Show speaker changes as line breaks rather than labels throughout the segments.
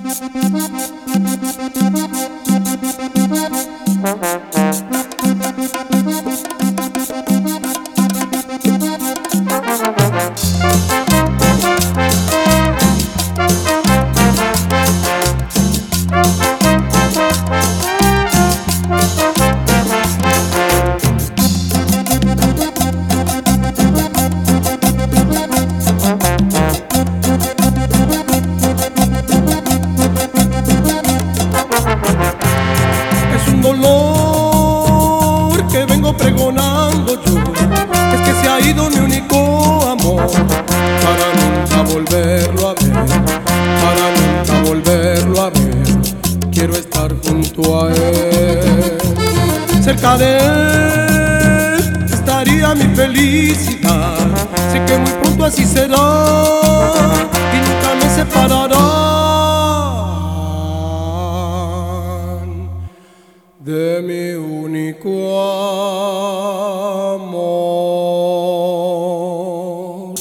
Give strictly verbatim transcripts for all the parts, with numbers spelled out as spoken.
Dolor que vengo pregonando yo, es que se ha ido mi único amor, para nunca volverlo a ver, para nunca volverlo a ver. Quiero estar junto a él, cerca de él estaría mi felicidad. Sé que muy pronto así será y nunca me separarán de mi único amor.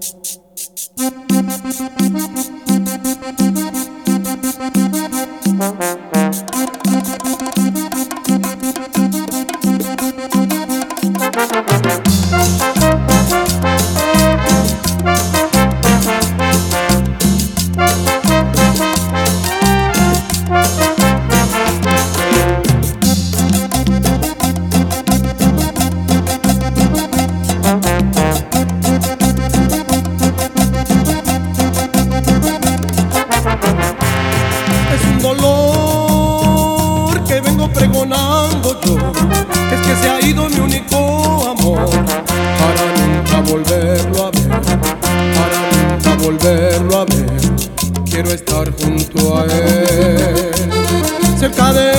Dolor que vengo pregonando yo, es que se ha ido mi único amor, para nunca volverlo a ver, para nunca volverlo a ver. Quiero estar junto a él, cerca de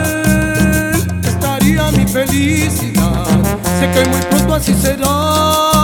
él estaría mi felicidad. Sé que muy pronto así será